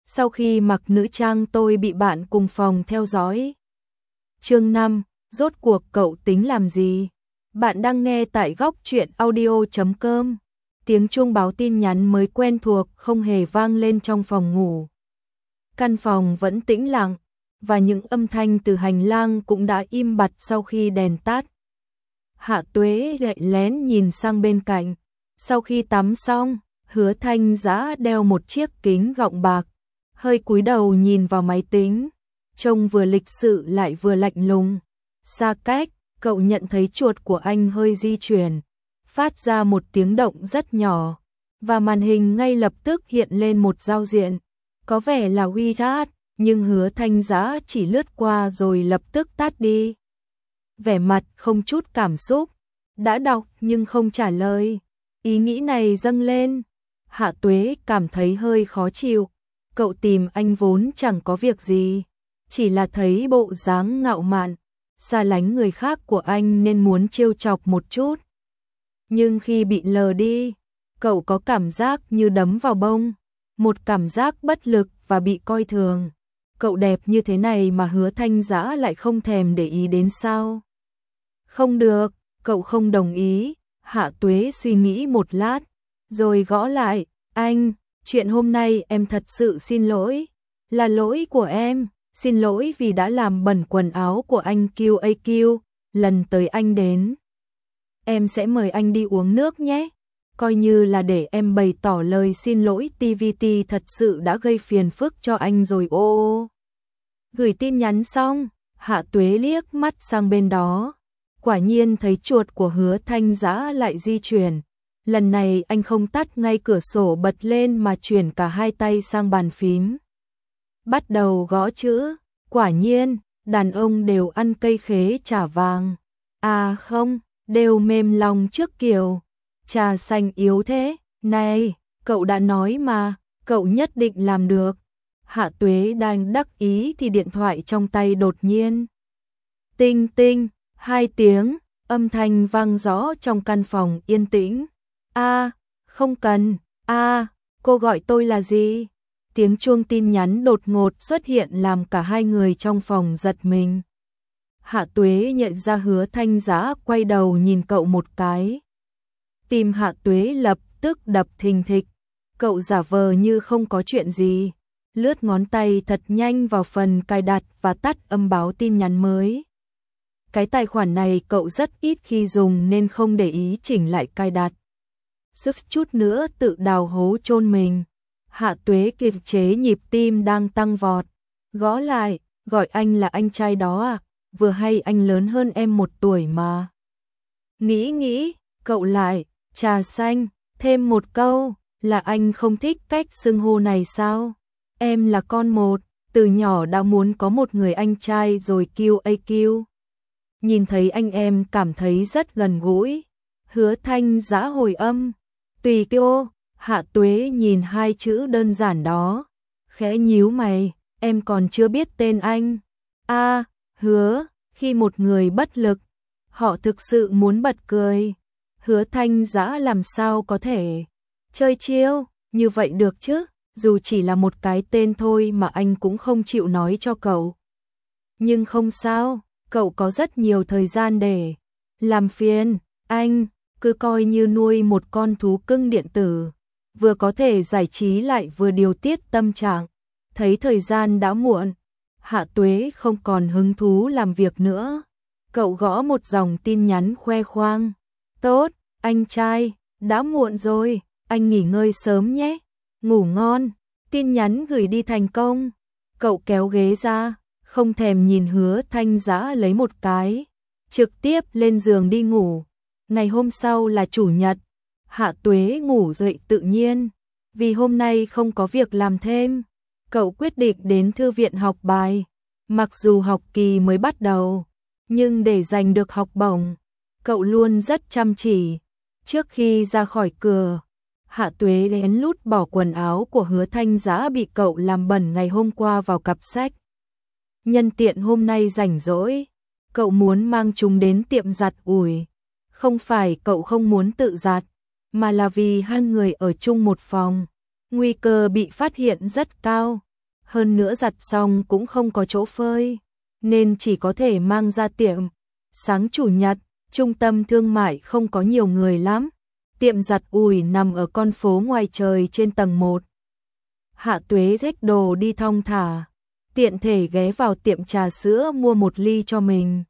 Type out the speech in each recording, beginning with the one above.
Sau khi mặc nữ trang tôi bị bạn cùng phòng theo dõi. Chương 5, rốt cuộc cậu tính làm gì? Bạn đang nghe tại góc truyện audio.com. Tiếng chuông báo tin nhắn mới quen thuộc không hề vang lên trong phòng ngủ. Căn phòng vẫn tĩnh lặng, và những âm thanh từ hành lang cũng đã im bặt sau khi đèn tắt. Hạ Tuế lại lén nhìn sang bên cạnh. Sau khi tắm xong, Hứa Thanh Dã đeo một chiếc kính gọng bạc, hơi cúi đầu nhìn vào máy tính, trông vừa lịch sự lại vừa lạnh lùng. Xa cách, cậu nhận thấy chuột của anh hơi di chuyển, phát ra một tiếng động rất nhỏ, và màn hình ngay lập tức hiện lên một giao diện, có vẻ là WeChat, nhưng Hứa Thanh Dã chỉ lướt qua rồi lập tức tắt đi. Vẻ mặt không chút cảm xúc, đã đọc nhưng không trả lời. Ý nghĩ này dâng lên, Hạ Tuế cảm thấy hơi khó chịu. Cậu tìm anh vốn chẳng có việc gì, chỉ là thấy bộ dáng ngạo mạn, xa lánh người khác của anh nên muốn trêu chọc một chút. Nhưng khi bị lờ đi, cậu có cảm giác như đấm vào bông, một cảm giác bất lực và bị coi thường. Cậu đẹp như thế này mà Hứa Thanh Dã lại không thèm để ý đến sao? Không được, cậu không đồng ý. Hạ Tuế suy nghĩ một lát, rồi gõ lại. Anh, chuyện hôm nay em thật sự xin lỗi. Là lỗi của em, xin lỗi vì đã làm bẩn quần áo của anh QAQ. Lần tới anh đến, em sẽ mời anh đi uống nước nhé. Coi như là để em bày tỏ lời xin lỗi, TVT thật sự đã gây phiền phức cho anh rồi ô. Gửi tin nhắn xong, Hạ Tuế liếc mắt sang bên đó. Quả nhiên thấy chuột của Hứa Thanh Dã lại di chuyển. Lần này anh không tắt ngay cửa sổ bật lên mà chuyển cả hai tay sang bàn phím. Bắt đầu gõ chữ. Quả nhiên, đàn ông đều ăn cây khế chả vàng. À không, đều mềm lòng trước kiểu. Trà xanh yếu thế. Này, cậu đã nói mà, cậu nhất định làm được. Hạ Tuế đang đắc ý thì điện thoại trong tay đột nhiên. Tinh tinh. 2 tiếng, âm thanh vang rõ trong căn phòng yên tĩnh. Không cần, cô gọi tôi là gì? Tiếng chuông tin nhắn đột ngột xuất hiện làm cả hai người trong phòng giật mình. Hạ Tuế nhận ra Hứa Thanh Dã quay đầu nhìn cậu một cái. Tim Hạ Tuế lập tức đập thình thịch. Cậu giả vờ như không có chuyện gì, lướt ngón tay thật nhanh vào phần cài đặt và tắt âm báo tin nhắn mới. Cái tài khoản này cậu rất ít khi dùng nên không để ý chỉnh lại cài đặt. Suýt chút nữa tự đào hố chôn mình. Hạ Tuế kiềm chế nhịp tim đang tăng vọt. Gõ lại, gọi anh là anh trai đó à? Vừa hay anh lớn hơn em 1 tuổi mà. Nghĩ, cậu lại, trà xanh, thêm một câu, là anh không thích cách xưng hô này sao? Em là con một, từ nhỏ đã muốn có một người anh trai rồi QAQ. Nhìn thấy anh em cảm thấy rất gần gũi. Hứa Thanh Dã hồi âm. Tùy cô. Hạ Tuế nhìn 2 chữ đơn giản đó, khẽ nhíu mày. Em còn chưa biết tên anh. Hứa. Khi một người bất lực, họ thực sự muốn bật cười. Hứa Thanh Dã làm sao có thể chơi chiêu như vậy được chứ? Dù chỉ là một cái tên thôi mà anh cũng không chịu nói cho cậu. Nhưng không sao, cậu có rất nhiều thời gian để làm phiền. Anh cứ coi như nuôi một con thú cưng điện tử, vừa có thể giải trí lại vừa điều tiết tâm trạng. Thấy thời gian đã muộn, Hạ Tuế không còn hứng thú làm việc nữa. Cậu gõ một dòng tin nhắn khoe khoang. Tốt, anh trai, đã muộn rồi, anh nghỉ ngơi sớm nhé. Ngủ ngon. Tin nhắn gửi đi thành công. Cậu kéo ghế ra, không thèm nhìn Hứa Thanh Dã lấy một cái, trực tiếp lên giường đi ngủ. Ngày hôm sau là chủ nhật, Hạ Tuế ngủ dậy tự nhiên, vì hôm nay không có việc làm thêm. Cậu quyết định đến thư viện học bài. Mặc dù học kỳ mới bắt đầu, nhưng để giành được học bổng, cậu luôn rất chăm chỉ. Trước khi ra khỏi cửa, Hạ Tuế lén lút bỏ quần áo của Hứa Thanh Dã bị cậu làm bẩn ngày hôm qua vào cặp sách. Nhân tiện hôm nay rảnh rỗi, cậu muốn mang chúng đến tiệm giặt ủi. Không phải cậu không muốn tự giặt, mà là vì hai người ở chung một phòng, nguy cơ bị phát hiện rất cao. hơn nữa giặt xong cũng không có chỗ phơi, nên chỉ có thể mang ra tiệm. Sáng chủ nhật, trung tâm thương mại không có nhiều người lắm. Tiệm giặt ủi nằm ở con phố ngoài trời trên tầng 1. Hạ Tuế xách đồ đi thong thả, tiện thể ghé vào tiệm trà sữa mua một ly cho mình.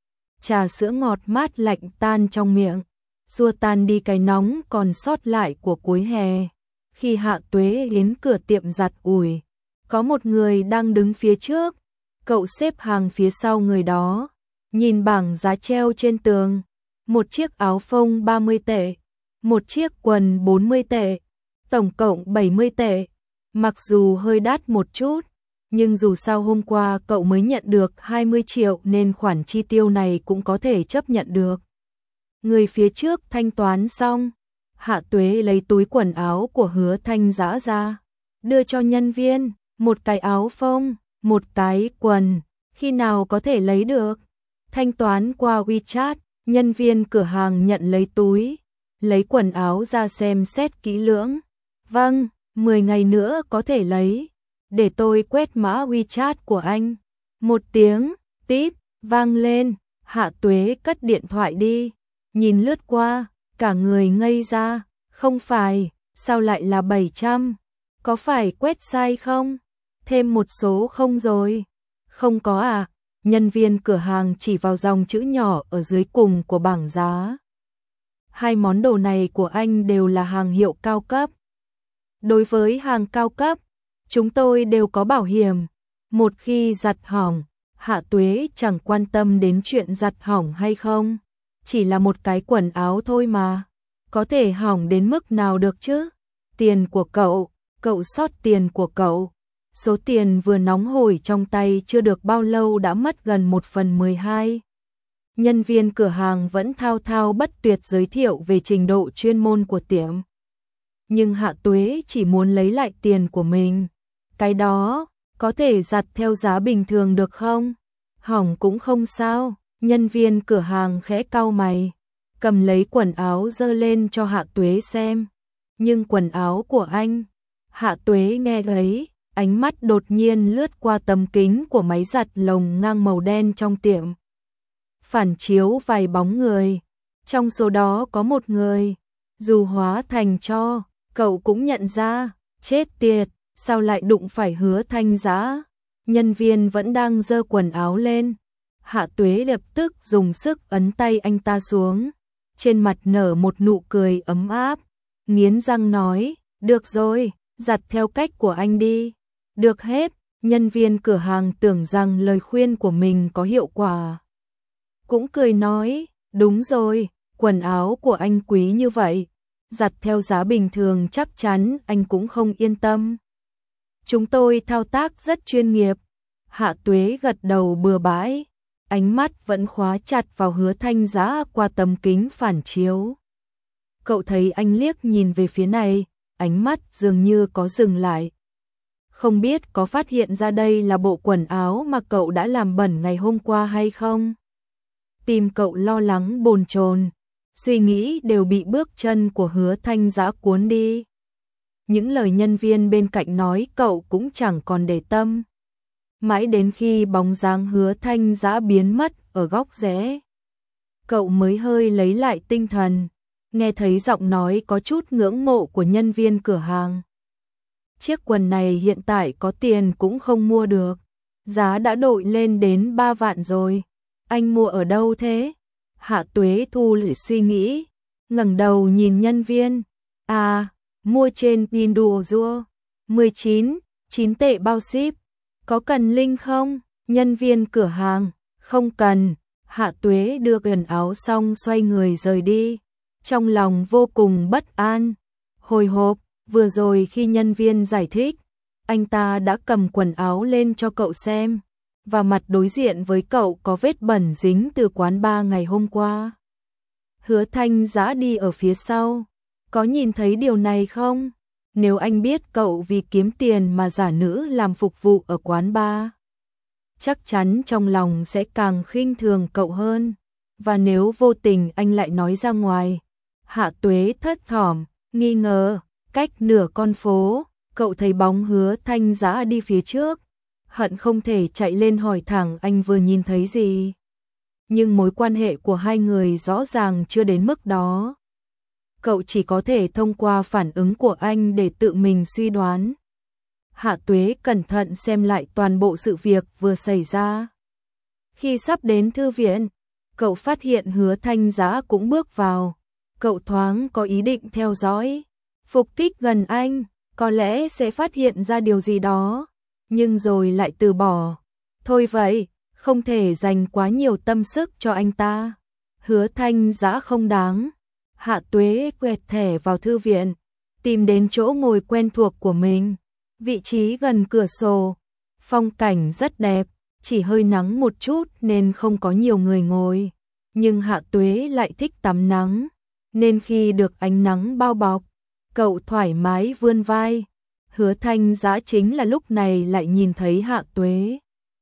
Trà sữa ngọt mát lạnh tan trong miệng, xua tan đi cái nóng còn sót lại của cuối hè. Khi Hạ Tuế đến cửa tiệm giặt ủi, có một người đang đứng phía trước, cậu xếp hàng phía sau người đó, nhìn bảng giá treo trên tường, một chiếc áo phông 30 tệ, một chiếc quần 40 tệ, tổng cộng 70 tệ. Mặc dù hơi đắt một chút, nhưng dù sao hôm qua cậu mới nhận được 20 triệu nên khoản chi tiêu này cũng có thể chấp nhận được. Người phía trước thanh toán xong, Hạ Tuế lấy túi quần áo của Hứa Thanh Dã ra, đưa cho nhân viên, một cái áo phông, một cái quần, khi nào có thể lấy được. Thanh toán qua WeChat, nhân viên cửa hàng nhận lấy túi, lấy quần áo ra xem xét kỹ lưỡng. Vâng, 10 ngày nữa có thể lấy, để tôi quét mã WeChat của anh. Một tiếng, tít, vang lên, Hạ Tuế cất điện thoại đi, nhìn lướt qua, cả người ngây ra, không phải, sao lại là 700? Có phải quét sai không? Thêm một số không rồi. Không có à? Nhân viên cửa hàng chỉ vào dòng chữ nhỏ ở dưới cùng của bảng giá. Hai món đồ này của anh đều là hàng hiệu cao cấp. Đối với hàng cao cấp, chúng tôi đều có bảo hiểm. Một khi giặt hỏng, Hạ Tuế chẳng quan tâm đến chuyện giặt hỏng hay không. Chỉ là một cái quần áo thôi mà. Có thể hỏng đến mức nào được chứ? Tiền của cậu sót tiền của cậu. Số tiền vừa nóng hổi trong tay chưa được bao lâu đã mất gần 1/12. Nhân viên cửa hàng vẫn thao thao bất tuyệt giới thiệu về trình độ chuyên môn của tiệm. Nhưng Hạ Tuế chỉ muốn lấy lại tiền của mình. Cái đó, có thể giặt theo giá bình thường được không? Hỏng cũng không sao. Nhân viên cửa hàng khẽ cau mày, cầm lấy quần áo giơ lên cho Hạ Tuế xem. Nhưng quần áo của anh, Hạ Tuế nghe thấy, ánh mắt đột nhiên lướt qua tấm kính của máy giặt lồng ngang màu đen trong tiệm. Phản chiếu vài bóng người, trong số đó có một người, dù hóa thành tro, cậu cũng nhận ra, chết tiệt, sao lại đụng phải Hứa Thanh Dã. Nhân viên vẫn đang giơ quần áo lên. Hạ Tuế lập tức dùng sức ấn tay anh ta xuống, trên mặt nở một nụ cười ấm áp, nghiến răng nói, được rồi, giặt theo cách của anh đi. Được hết, nhân viên cửa hàng tưởng rằng lời khuyên của mình có hiệu quả. Cũng cười nói, đúng rồi, quần áo của anh quý như vậy, giặt theo giá bình thường chắc chắn anh cũng không yên tâm. Chúng tôi thao tác rất chuyên nghiệp. Hạ Tuế gật đầu bừa bãi, ánh mắt vẫn khóa chặt vào Hứa Thanh Dã qua tấm kính phản chiếu. Cậu thấy anh liếc nhìn về phía này, ánh mắt dường như có dừng lại. Không biết có phát hiện ra đây là bộ quần áo mà cậu đã làm bẩn ngày hôm qua hay không? Tim cậu lo lắng bồn chồn, suy nghĩ đều bị bước chân của Hứa Thanh Dã cuốn đi. Những lời nhân viên bên cạnh nói cậu cũng chẳng còn để tâm. Mãi đến khi bóng dáng Hứa Thanh Dã biến mất ở góc rẽ, cậu mới hơi lấy lại tinh thần, nghe thấy giọng nói có chút ngưỡng mộ của nhân viên cửa hàng. Chiếc quần này hiện tại có tiền cũng không mua được, giá đã đội lên đến 3 vạn rồi. Anh mua ở đâu thế? Hạ Tuế thu lại suy nghĩ, ngẩng đầu nhìn nhân viên. À, mua trên Pinduoduo, 9 tệ bao ship. Có cần link không? Nhân viên cửa hàng, không cần. Hạ Tuế đưa quần áo xong xoay người rời đi, trong lòng vô cùng bất an, hồi hộp. Vừa rồi khi nhân viên giải thích, anh ta đã cầm quần áo lên cho cậu xem, và mặt đối diện với cậu có vết bẩn dính từ quán bar ngày hôm qua. Hứa Thanh Dã đi ở phía sau, có nhìn thấy điều này không? Nếu anh biết cậu vì kiếm tiền mà giả nữ làm phục vụ ở quán bar, chắc chắn trong lòng sẽ càng khinh thường cậu hơn. Và nếu vô tình anh lại nói ra ngoài, Hạ Tuế thất thỏm, nghi ngờ. Cách nửa con phố, cậu thấy bóng Hứa Thanh Dã đi phía trước, hận không thể chạy lên hỏi thẳng anh vừa nhìn thấy gì. Nhưng mối quan hệ của hai người rõ ràng chưa đến mức đó. Cậu chỉ có thể thông qua phản ứng của anh để tự mình suy đoán. Hạ Tuế cẩn thận xem lại toàn bộ sự việc vừa xảy ra. Khi sắp đến thư viện, cậu phát hiện Hứa Thanh Dã cũng bước vào. Cậu thoáng có ý định theo dõi, phục kích gần anh, có lẽ sẽ phát hiện ra điều gì đó, nhưng rồi lại từ bỏ. Thôi vậy, không thể dành quá nhiều tâm sức cho anh ta. Hứa Thanh Dã không đáng. Hạ Tuế quẹt thẻ vào thư viện, tìm đến chỗ ngồi quen thuộc của mình. Vị trí gần cửa sổ, phong cảnh rất đẹp, chỉ hơi nắng một chút nên không có nhiều người ngồi. Nhưng Hạ Tuế lại thích tắm nắng, nên khi được ánh nắng bao bọc, cậu thoải mái vươn vai. Hứa Thanh Dã chính là lúc này lại nhìn thấy Hạ Tuế.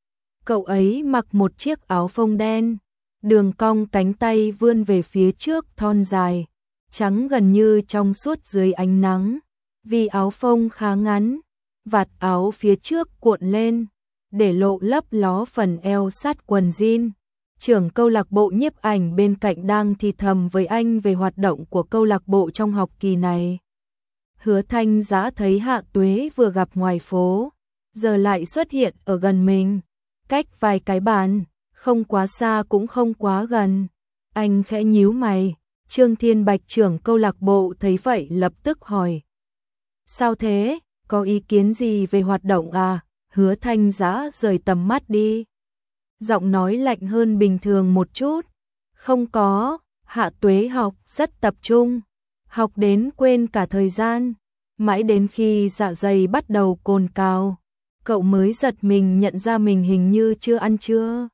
Cậu ấy mặc một chiếc áo phông đen, đường cong cánh tay vươn về phía trước thon dài, trắng gần như trong suốt dưới ánh nắng. Vì áo phông khá ngắn, vạt áo phía trước cuộn lên, để lộ lấp ló phần eo sát quần jean. Trưởng câu lạc bộ nhiếp ảnh bên cạnh đang thì thầm với anh về hoạt động của câu lạc bộ trong học kỳ này. Hứa Thanh Dã thấy Hạ Tuế vừa gặp ngoài phố, giờ lại xuất hiện ở gần mình, cách vài cái bàn, không quá xa cũng không quá gần. Anh khẽ nhíu mày, Trương Thiên Bạch trưởng câu lạc bộ thấy vậy lập tức hỏi. Sao thế, có ý kiến gì về hoạt động à? Hứa Thanh Dã rời tầm mắt đi, giọng nói lạnh hơn bình thường một chút. Không có, Hạ Tuế học rất tập trung, học đến quên cả thời gian, mãi đến khi dạ dày bắt đầu cồn cào, cậu mới giật mình nhận ra mình hình như chưa ăn trưa.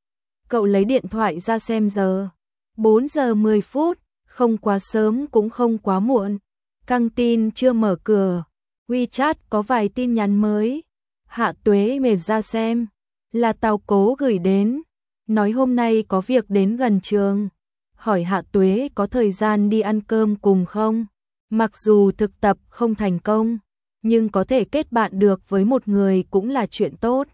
Cậu lấy điện thoại ra xem giờ, 4 giờ 10 phút, không quá sớm cũng không quá muộn. Căng tin chưa mở cửa, WeChat có vài tin nhắn mới. Hạ Tuế mệt ra xem, là Tào Cố gửi đến, nói hôm nay có việc đến gần trường, hỏi Hạ Tuế có thời gian đi ăn cơm cùng không. Mặc dù thực tập không thành công, nhưng có thể kết bạn được với một người cũng là chuyện tốt.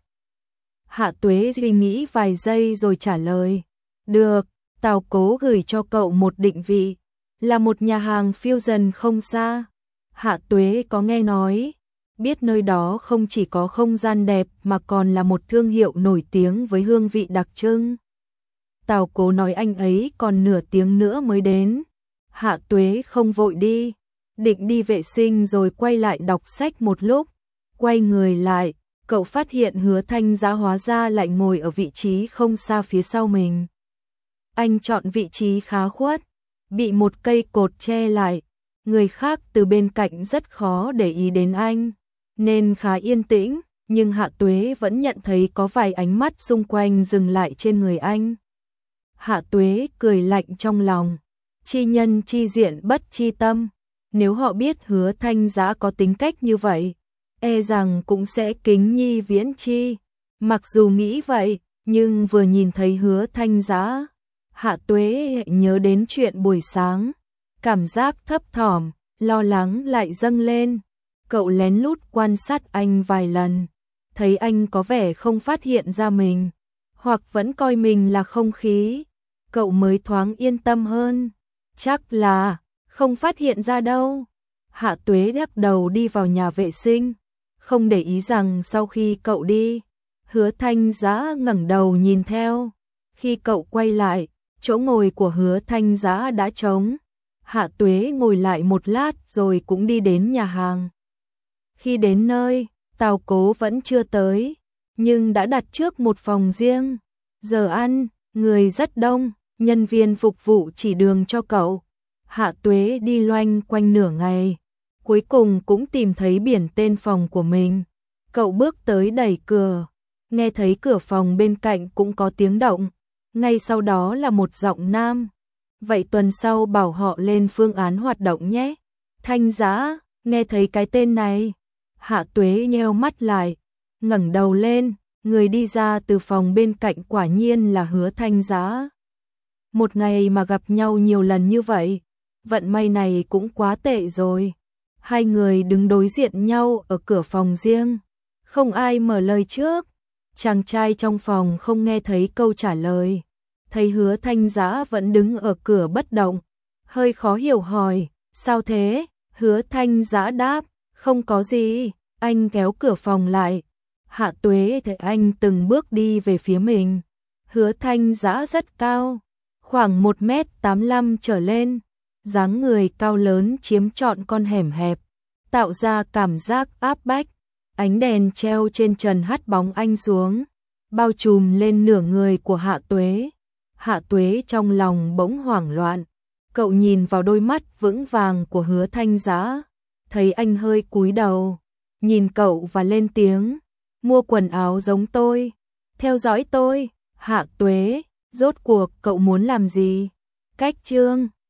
Hạ Tuế suy nghĩ vài giây rồi trả lời, được. Tào Cố gửi cho cậu một định vị, là một nhà hàng fusion không xa. Hạ Tuế có nghe nói, biết nơi đó không chỉ có không gian đẹp mà còn là một thương hiệu nổi tiếng với hương vị đặc trưng. Tào Cố nói anh ấy còn nửa tiếng nữa mới đến. Hạ Tuế không vội đi, định đi vệ sinh rồi quay lại đọc sách một lúc. Quay người lại, cậu phát hiện Hứa Thanh Dã hóa ra lại ngồi ở vị trí không xa phía sau mình. Anh chọn vị trí khá khuất, bị một cây cột che lại, người khác từ bên cạnh rất khó để ý đến anh, nên khá yên tĩnh, nhưng Hạ Tuế vẫn nhận thấy có vài ánh mắt xung quanh dừng lại trên người anh. Hạ Tuế cười lạnh trong lòng, chi nhân chi diện bất chi tâm, nếu họ biết Hứa Thanh Dã có tính cách như vậy, e rằng cũng sẽ kính nhi viễn chi. Mặc dù nghĩ vậy, nhưng vừa nhìn thấy Hứa Thanh Dã, Hạ Tuế nhớ đến chuyện buổi sáng, cảm giác thấp thỏm, lo lắng lại dâng lên. Cậu lén lút quan sát anh vài lần, thấy anh có vẻ không phát hiện ra mình, hoặc vẫn coi mình là không khí, cậu mới thoáng yên tâm hơn. Chắc là không phát hiện ra đâu. Hạ Tuế lắc đầu đi vào nhà vệ sinh, không để ý rằng sau khi cậu đi, Hứa Thanh Dã ngẩng đầu nhìn theo. Khi cậu quay lại, chỗ ngồi của Hứa Thanh Dã đã trống. Hạ Tuế ngồi lại một lát rồi cũng đi đến nhà hàng. Khi đến nơi, Tào Cố vẫn chưa tới, nhưng đã đặt trước một phòng riêng. Giờ ăn, người rất đông, nhân viên phục vụ chỉ đường cho cậu. Hạ Tuế đi loanh quanh nửa ngày, cuối cùng cũng tìm thấy biển tên phòng của mình. Cậu bước tới đẩy cửa, nghe thấy cửa phòng bên cạnh cũng có tiếng động. Ngay sau đó là một giọng nam. Vậy tuần sau bảo họ lên phương án hoạt động nhé. Thanh Dã, nghe thấy cái tên này. Hạ Tuế nheo mắt lại, ngẩng đầu lên, người đi ra từ phòng bên cạnh quả nhiên là Hứa Thanh Dã. Một ngày mà gặp nhau nhiều lần như vậy, vận may này cũng quá tệ rồi. Hai người đứng đối diện nhau ở cửa phòng riêng, không ai mở lời trước, Chàng trai trong phòng không nghe thấy câu trả lời, thấy Hứa Thanh Dã vẫn đứng ở cửa bất động, hơi khó hiểu hỏi, sao thế? Hứa Thanh Dã đáp, không có gì, anh kéo cửa phòng lại. Hạ Tuế thấy anh từng bước đi về phía mình. Hứa Thanh Dã rất cao, khoảng 1m85 trở lên, dáng người cao lớn chiếm trọn con hẻm hẹp, tạo ra cảm giác áp bách. Ánh đèn treo trên trần hắt bóng anh xuống, bao trùm lên nửa người của Hạ Tuế. Hạ Tuế trong lòng bỗng hoảng loạn, cậu nhìn vào đôi mắt vững vàng của Hứa Thanh Dã, thấy anh hơi cúi đầu, nhìn cậu và lên tiếng, mua quần áo giống tôi, theo dõi tôi. Hạ Tuế, rốt cuộc cậu muốn làm gì? Cách chương